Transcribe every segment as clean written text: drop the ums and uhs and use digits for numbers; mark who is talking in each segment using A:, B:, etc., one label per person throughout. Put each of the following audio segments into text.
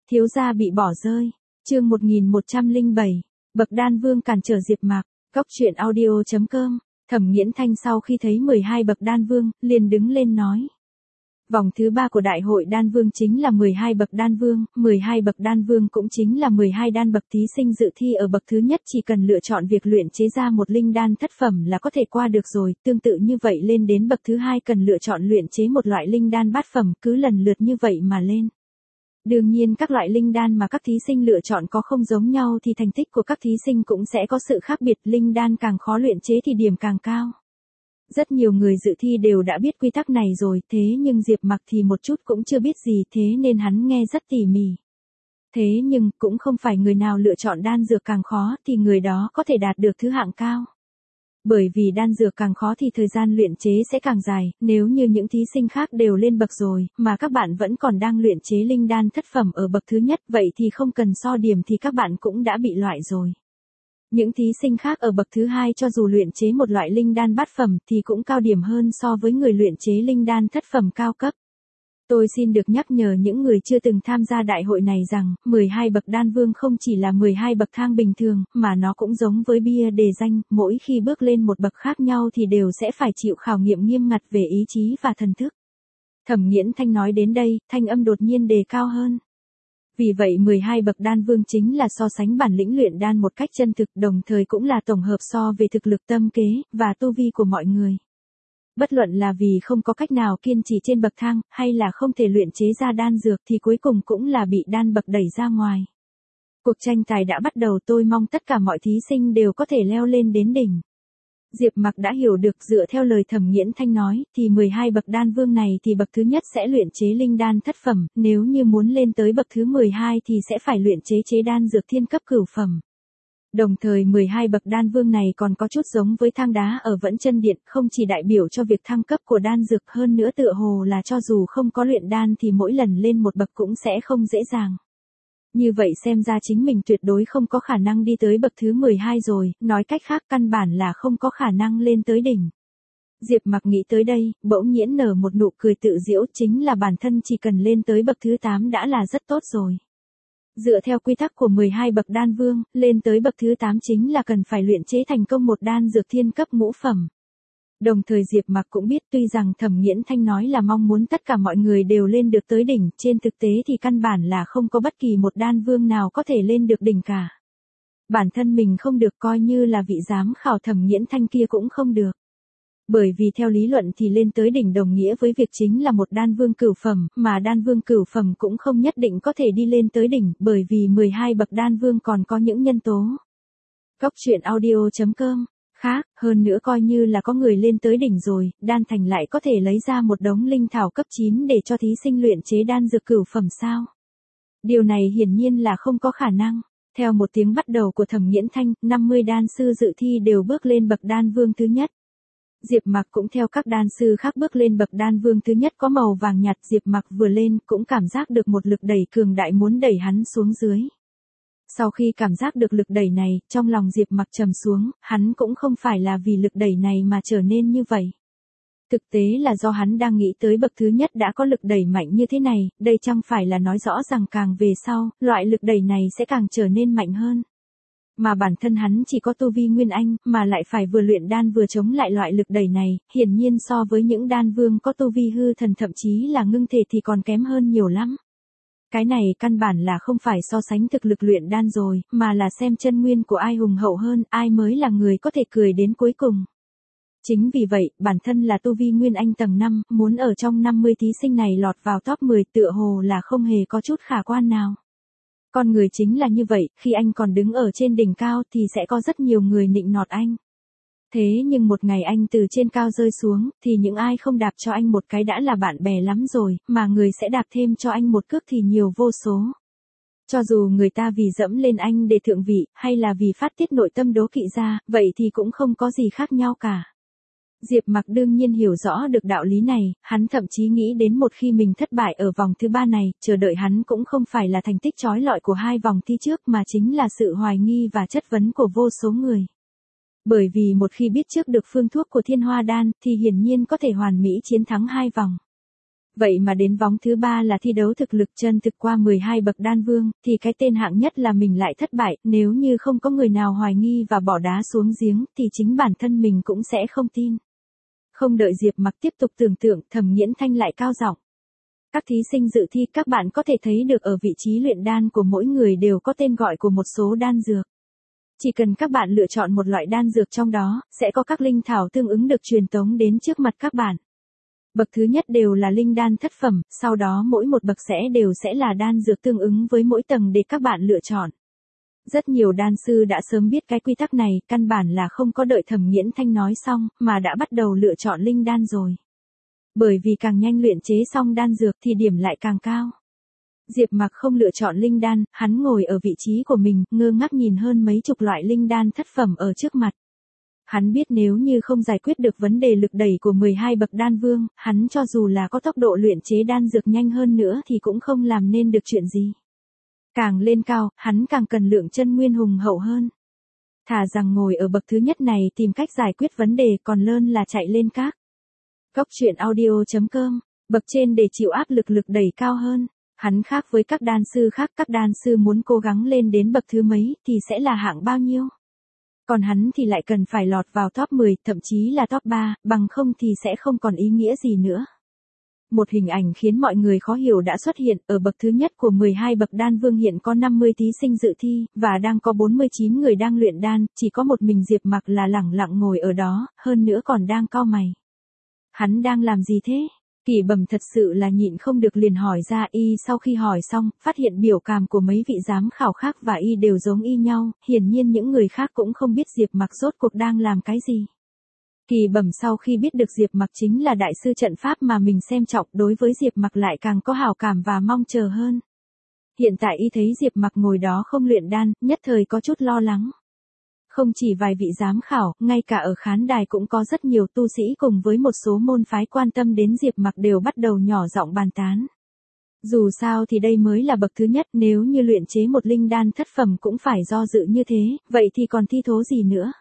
A: Thiếu gia bị bỏ rơi. Chương 1107. Bậc đan vương cản trở Diệp Mạc. Góc truyện audio.com. Thẩm Nghiễn Thanh sau khi thấy 12 bậc đan vương, liền đứng lên nói. Vòng thứ 3 của đại hội đan vương chính là 12 bậc đan vương, 12 bậc đan vương cũng chính là 12 đan bậc thí sinh dự thi ở bậc thứ nhất chỉ cần lựa chọn việc luyện chế ra một linh đan thất phẩm là có thể qua được rồi, tương tự như vậy lên đến bậc thứ 2 cần lựa chọn luyện chế một loại linh đan bát phẩm, cứ lần lượt như vậy mà lên. Đương nhiên các loại linh đan mà các thí sinh lựa chọn có không giống nhau thì thành tích của các thí sinh cũng sẽ có sự khác biệt, linh đan càng khó luyện chế thì điểm càng cao. Rất nhiều người dự thi đều đã biết quy tắc này rồi, thế nhưng Diệp Mạc thì một chút cũng chưa biết gì, thế nên hắn nghe rất tỉ mỉ. Thế nhưng, cũng không phải người nào lựa chọn đan dược càng khó thì người đó có thể đạt được thứ hạng cao. Bởi vì đan dược càng khó thì thời gian luyện chế sẽ càng dài, nếu như những thí sinh khác đều lên bậc rồi, mà các bạn vẫn còn đang luyện chế linh đan thất phẩm ở bậc thứ nhất, vậy thì không cần so điểm thì các bạn cũng đã bị loại rồi. Những thí sinh khác ở bậc thứ 2 cho dù luyện chế một loại linh đan bát phẩm thì cũng cao điểm hơn so với người luyện chế linh đan thất phẩm cao cấp. Tôi xin được nhắc nhở những người chưa từng tham gia đại hội này rằng, 12 bậc đan vương không chỉ là 12 bậc thang bình thường, mà nó cũng giống với bia đề danh, mỗi khi bước lên một bậc khác nhau thì đều sẽ phải chịu khảo nghiệm nghiêm ngặt về ý chí và thần thức. Thẩm Nghiễn Thanh nói đến đây, thanh âm đột nhiên đề cao hơn. Vì vậy 12 bậc đan vương chính là so sánh bản lĩnh luyện đan một cách chân thực, đồng thời cũng là tổng hợp so về thực lực tâm kế, và tu vi của mọi người. Bất luận là vì không có cách nào kiên trì trên bậc thang, hay là không thể luyện chế ra đan dược thì cuối cùng cũng là bị đan bậc đẩy ra ngoài. Cuộc tranh tài đã bắt đầu, tôi mong tất cả mọi thí sinh đều có thể leo lên đến đỉnh. Diệp Mạc đã hiểu được, dựa theo lời Thẩm Nghiễn Thanh nói, thì 12 bậc đan vương này thì bậc thứ nhất sẽ luyện chế linh đan thất phẩm, nếu như muốn lên tới bậc thứ 12 thì sẽ phải luyện chế đan dược thiên cấp cửu phẩm. Đồng thời 12 bậc đan vương này còn có chút giống với thang đá ở Vẫn Chân Điện, không chỉ đại biểu cho việc thăng cấp của đan dược, hơn nữa tựa hồ là cho dù không có luyện đan thì mỗi lần lên một bậc cũng sẽ không dễ dàng. Như vậy xem ra chính mình tuyệt đối không có khả năng đi tới bậc thứ 12 rồi, nói cách khác căn bản là không có khả năng lên tới đỉnh. Diệp Mạc nghĩ tới đây, bỗng nhiên nở một nụ cười tự giễu, chính là bản thân chỉ cần lên tới bậc thứ 8 đã là rất tốt rồi. Dựa theo quy tắc của 12 bậc đan vương, lên tới bậc thứ 8 chính là cần phải luyện chế thành công một đan dược thiên cấp ngũ phẩm. Đồng thời Diệp Mạc cũng biết tuy rằng Thẩm Nghiễn Thanh nói là mong muốn tất cả mọi người đều lên được tới đỉnh, trên thực tế thì căn bản là không có bất kỳ một đan vương nào có thể lên được đỉnh cả. Bản thân mình không được, coi như là vị giám khảo Thẩm Nghiễn Thanh kia cũng không được. Bởi vì theo lý luận thì lên tới đỉnh đồng nghĩa với việc chính là một đan vương cửu phẩm, mà đan vương cửu phẩm cũng không nhất định có thể đi lên tới đỉnh, bởi vì 12 bậc đan vương còn có những nhân tố. Góc truyện audio.com. Khác, hơn nữa coi như là có người lên tới đỉnh rồi, đan thành lại có thể lấy ra một đống linh thảo cấp 9 để cho thí sinh luyện chế đan dược cửu phẩm sao? Điều này hiển nhiên là không có khả năng. Theo một tiếng bắt đầu của Thẩm Nghiễn Thanh, 50 đan sư dự thi đều bước lên bậc đan vương thứ nhất. Diệp Mạc cũng theo các đan sư khác bước lên bậc đan vương thứ nhất có màu vàng nhạt, Diệp Mạc vừa lên cũng cảm giác được một lực đẩy cường đại muốn đẩy hắn xuống dưới. Sau khi cảm giác được lực đẩy này, trong lòng Diệp Mạc trầm xuống, hắn cũng không phải là vì lực đẩy này mà trở nên như vậy. Thực tế là do hắn đang nghĩ tới bậc thứ nhất đã có lực đẩy mạnh như thế này, đây chẳng phải là nói rõ rằng càng về sau, loại lực đẩy này sẽ càng trở nên mạnh hơn. Mà bản thân hắn chỉ có tu vi Nguyên Anh, mà lại phải vừa luyện đan vừa chống lại loại lực đẩy này, hiển nhiên so với những đan vương có tu vi hư thần thậm chí là ngưng thể thì còn kém hơn nhiều lắm. Cái này căn bản là không phải so sánh thực lực luyện đan rồi, mà là xem chân nguyên của ai hùng hậu hơn, ai mới là người có thể cười đến cuối cùng. Chính vì vậy, bản thân là tu vi Nguyên Anh tầng 5, muốn ở trong 50 thí sinh này lọt vào top 10 tựa hồ là không hề có chút khả quan nào. Con người chính là như vậy, khi anh còn đứng ở trên đỉnh cao thì sẽ có rất nhiều người nịnh nọt anh. Thế nhưng một ngày anh từ trên cao rơi xuống, thì những ai không đạp cho anh một cái đã là bạn bè lắm rồi, mà người sẽ đạp thêm cho anh một cước thì nhiều vô số. Cho dù người ta vì dẫm lên anh để thượng vị, hay là vì phát tiết nội tâm đố kỵ ra, vậy thì cũng không có gì khác nhau cả. Diệp Mạc đương nhiên hiểu rõ được đạo lý này, hắn thậm chí nghĩ đến một khi mình thất bại ở vòng thứ 3 này, chờ đợi hắn cũng không phải là thành tích chói lọi của 2 vòng thi trước mà chính là sự hoài nghi và chất vấn của vô số người. Bởi vì một khi biết trước được phương thuốc của Thiên Hoa Đan thì hiển nhiên có thể hoàn mỹ chiến thắng 2 vòng. Vậy mà đến vòng thứ 3 là thi đấu thực lực chân thực qua 12 bậc đan vương, thì cái tên hạng nhất là mình lại thất bại, nếu như không có người nào hoài nghi và bỏ đá xuống giếng, thì chính bản thân mình cũng sẽ không tin. Không đợi Diệp Mặc tiếp tục tưởng tượng, Thẩm Nghiễn Thanh lại cao giọng. Các thí sinh dự thi, các bạn có thể thấy được ở vị trí luyện đan của mỗi người đều có tên gọi của một số đan dược. Chỉ cần các bạn lựa chọn một loại đan dược trong đó, sẽ có các linh thảo tương ứng được truyền tống đến trước mặt các bạn. Bậc thứ nhất đều là linh đan thất phẩm, sau đó mỗi một bậc sẽ là đan dược tương ứng với mỗi tầng để các bạn lựa chọn. Rất nhiều đan sư đã sớm biết cái quy tắc này, căn bản là không có đợi Thẩm Nghiễn Thanh nói xong, mà đã bắt đầu lựa chọn linh đan rồi. Bởi vì càng nhanh luyện chế xong đan dược thì điểm lại càng cao. Diệp Mặc không lựa chọn linh đan, hắn ngồi ở vị trí của mình, ngơ ngác nhìn hơn mấy chục loại linh đan thất phẩm ở trước mặt. Hắn biết nếu như không giải quyết được vấn đề lực đẩy của 12 bậc đan vương, hắn cho dù là có tốc độ luyện chế đan dược nhanh hơn nữa thì cũng không làm nên được chuyện gì. Càng lên cao, hắn càng cần lượng chân nguyên hùng hậu hơn. Thà rằng ngồi ở bậc thứ nhất này tìm cách giải quyết vấn đề còn hơn là chạy lên các. Cốc truyện audio.com, bậc trên để chịu áp lực lực đẩy cao hơn. Hắn khác với các đan sư khác, các đan sư muốn cố gắng lên đến bậc thứ mấy thì sẽ là hạng bao nhiêu. Còn hắn thì lại cần phải lọt vào top 10, thậm chí là top 3, bằng không thì sẽ không còn ý nghĩa gì nữa. Một hình ảnh khiến mọi người khó hiểu đã xuất hiện, ở bậc thứ nhất của 12 bậc đan vương hiện có 50 thí sinh dự thi, và đang có 49 người đang luyện đan, chỉ có một mình Diệp Mặc là lẳng lặng ngồi ở đó, hơn nữa còn đang cau mày. Hắn đang làm gì thế? Kỳ Bẩm thật sự là nhịn không được liền hỏi ra. Y sau khi hỏi xong, phát hiện biểu cảm của mấy vị giám khảo khác và Y đều giống y nhau, hiển nhiên những người khác cũng không biết Diệp Mặc rốt cuộc đang làm cái gì. Kỳ Bẩm sau khi biết được Diệp Mặc chính là đại sư trận pháp mà mình xem trọng, đối với Diệp Mặc lại càng có hảo cảm và mong chờ hơn. Hiện tại Y thấy Diệp Mặc ngồi đó không luyện đan, nhất thời có chút lo lắng. Không chỉ vài vị giám khảo, ngay cả ở khán đài cũng có rất nhiều tu sĩ cùng với một số môn phái quan tâm đến Diệp Mặc đều bắt đầu nhỏ giọng bàn tán. Dù sao thì đây mới là bậc thứ nhất, nếu như luyện chế một linh đan thất phẩm cũng phải do dự như thế, vậy thì còn thi thố gì nữa.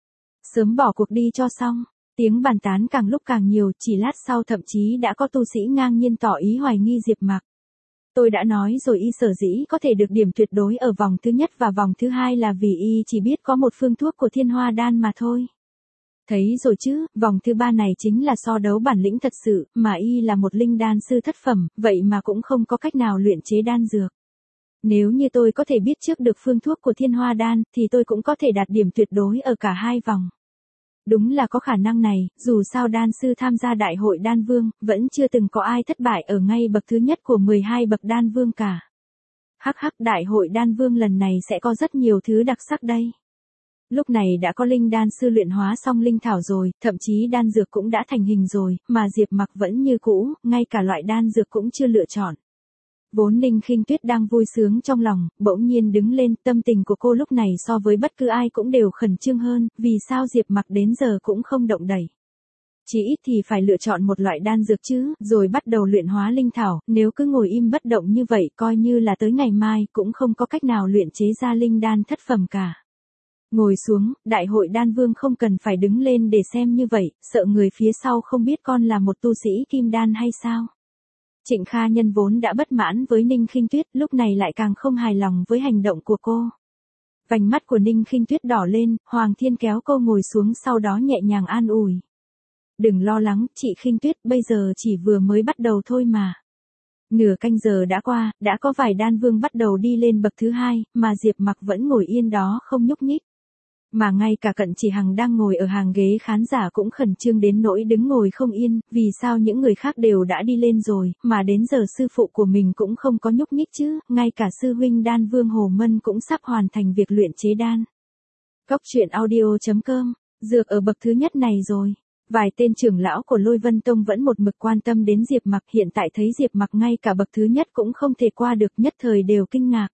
A: Sớm bỏ cuộc đi cho xong. Tiếng bàn tán càng lúc càng nhiều, chỉ lát sau thậm chí đã có tu sĩ ngang nhiên tỏ ý hoài nghi Diệp Mặc. Tôi đã nói rồi, Y sở dĩ có thể được điểm tuyệt đối ở vòng thứ nhất và vòng thứ hai là vì Y chỉ biết có một phương thuốc của Thiên Hoa Đan mà thôi. Thấy rồi chứ, vòng thứ 3 này chính là so đấu bản lĩnh thật sự, mà Y là một linh đan sư thất phẩm, vậy mà cũng không có cách nào luyện chế đan dược. Nếu như tôi có thể biết trước được phương thuốc của Thiên Hoa Đan, thì tôi cũng có thể đạt điểm tuyệt đối ở cả hai vòng. Đúng là có khả năng này, dù sao đan sư tham gia đại hội đan vương, vẫn chưa từng có ai thất bại ở ngay bậc thứ nhất của 12 bậc đan vương cả. Hắc hắc, đại hội đan vương lần này sẽ có rất nhiều thứ đặc sắc đây. Lúc này đã có linh đan sư luyện hóa xong linh thảo rồi, thậm chí đan dược cũng đã thành hình rồi, mà Diệp Mặc vẫn như cũ, ngay cả loại đan dược cũng chưa lựa chọn. Vốn Ninh Khinh Tuyết đang vui sướng trong lòng, bỗng nhiên đứng lên, tâm tình của cô lúc này so với bất cứ ai cũng đều khẩn trương hơn, vì sao Diệp Mặc đến giờ cũng không động đậy. Chỉ ít thì phải lựa chọn một loại đan dược chứ, rồi bắt đầu luyện hóa linh thảo, nếu cứ ngồi im bất động như vậy coi như là tới ngày mai cũng không có cách nào luyện chế ra linh đan thất phẩm cả. Ngồi xuống, đại hội đan vương không cần phải đứng lên để xem như vậy, sợ người phía sau không biết con là một tu sĩ kim đan hay sao. Trịnh Kha Nhân vốn đã bất mãn với Ninh Khinh Tuyết, lúc này lại càng không hài lòng với hành động của cô. Vành mắt của Ninh Khinh Tuyết đỏ lên, Hoàng Thiên kéo cô ngồi xuống sau đó nhẹ nhàng an ủi. Đừng lo lắng, chị Khinh Tuyết, bây giờ chỉ vừa mới bắt đầu thôi mà. Nửa canh giờ đã qua, đã có vài đan vương bắt đầu đi lên bậc thứ hai, mà Diệp Mặc vẫn ngồi yên đó không nhúc nhích. Mà ngay cả Cận Chỉ Hằng đang ngồi ở hàng ghế khán giả cũng khẩn trương đến nỗi đứng ngồi không yên, vì sao những người khác đều đã đi lên rồi, mà đến giờ sư phụ của mình cũng không có nhúc nhích chứ, ngay cả sư huynh đan vương Hồ Mân cũng sắp hoàn thành việc luyện chế đan. Cốc truyện audio.com, dược ở bậc thứ nhất này rồi. Vài tên trưởng lão của Lôi Vân Tông vẫn một mực quan tâm đến Diệp Mặc, hiện tại thấy Diệp Mặc ngay cả bậc thứ nhất cũng không thể qua được, nhất thời đều kinh ngạc.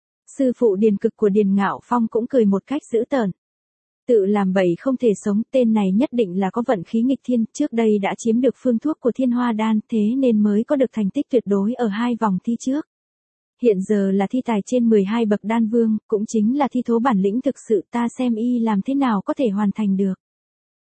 A: Sư phụ Điền Cực của Điền Ngạo Phong cũng cười một cách dữ tợn. Tự làm bậy không thể sống, tên này nhất định là có vận khí nghịch thiên, trước đây đã chiếm được phương thuốc của Thiên Hoa Đan, thế nên mới có được thành tích tuyệt đối ở hai vòng thi trước. Hiện giờ là thi tài trên 12 bậc đan vương, cũng chính là thi thố bản lĩnh thực sự, ta xem Y làm thế nào có thể hoàn thành được.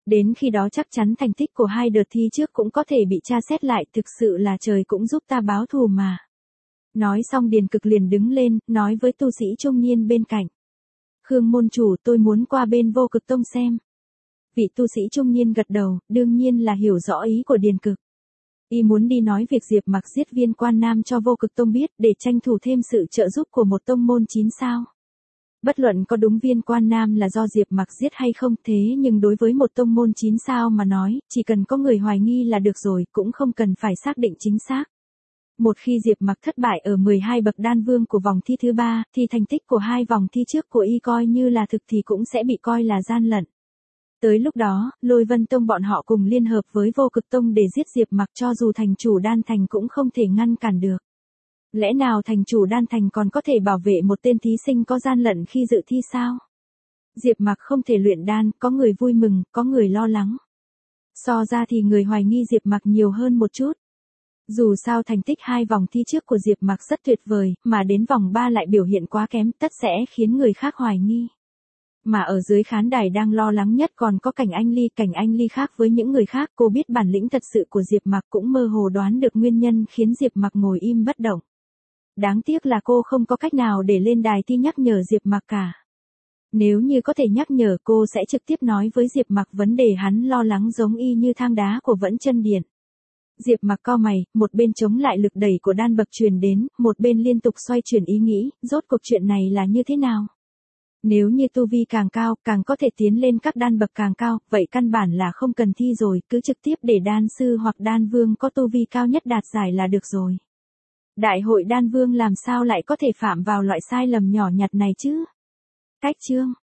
A: Đến khi đó chắc chắn thành tích của hai đợt thi trước cũng có thể bị tra xét lại, thực sự là trời cũng giúp ta báo thù mà. Nói xong Điền Cực liền đứng lên, nói với tu sĩ trung niên bên cạnh. Khương môn chủ, tôi muốn qua bên Vô Cực Tông xem. Vị tu sĩ trung niên gật đầu, đương nhiên là hiểu rõ ý của Điền Cực. Y muốn đi nói việc Diệp Mặc giết Viên Quan Nam cho Vô Cực Tông biết để tranh thủ thêm sự trợ giúp của một tông môn 9 sao. Bất luận có đúng Viên Quan Nam là do Diệp Mặc giết hay không, thế nhưng đối với một tông môn 9 sao mà nói, chỉ cần có người hoài nghi là được rồi, cũng không cần phải xác định chính xác. Một khi Diệp Mặc thất bại ở 12 bậc đan vương của vòng thi thứ 3, thì thành tích của hai vòng thi trước của y coi như là thực thì cũng sẽ bị coi là gian lận. Tới lúc đó, Lôi Vân Tông bọn họ cùng liên hợp với Vô Cực Tông để giết Diệp Mặc, cho dù thành chủ đan thành cũng không thể ngăn cản được. Lẽ nào thành chủ đan thành còn có thể bảo vệ một tên thí sinh có gian lận khi dự thi sao? Diệp Mặc không thể luyện đan, có người vui mừng, có người lo lắng. So ra thì người hoài nghi Diệp Mặc nhiều hơn một chút. Dù sao thành tích hai vòng thi trước của Diệp Mặc rất tuyệt vời, mà đến vòng 3 lại biểu hiện quá kém, tất sẽ khiến người khác hoài nghi. Mà ở dưới khán đài đang lo lắng nhất còn có Cảnh Anh Ly khác với những người khác, cô biết bản lĩnh thật sự của Diệp Mặc, cũng mơ hồ đoán được nguyên nhân khiến Diệp Mặc ngồi im bất động. Đáng tiếc là cô không có cách nào để lên đài thi nhắc nhở Diệp Mặc cả. Nếu như có thể nhắc nhở, cô sẽ trực tiếp nói với Diệp Mặc vấn đề hắn lo lắng, giống y như thang đá của Vẫn Chân Điện. Diệp Mặc cau mày, một bên chống lại lực đẩy của đan bậc truyền đến, một bên liên tục xoay chuyển ý nghĩ, rốt cuộc chuyện này là như thế nào? Nếu như tu vi càng cao, càng có thể tiến lên các đan bậc càng cao, vậy căn bản là không cần thi rồi, cứ trực tiếp để đan sư hoặc đan vương có tu vi cao nhất đạt giải là được rồi. Đại hội đan vương làm sao lại có thể phạm vào loại sai lầm nhỏ nhặt này chứ? Cách chương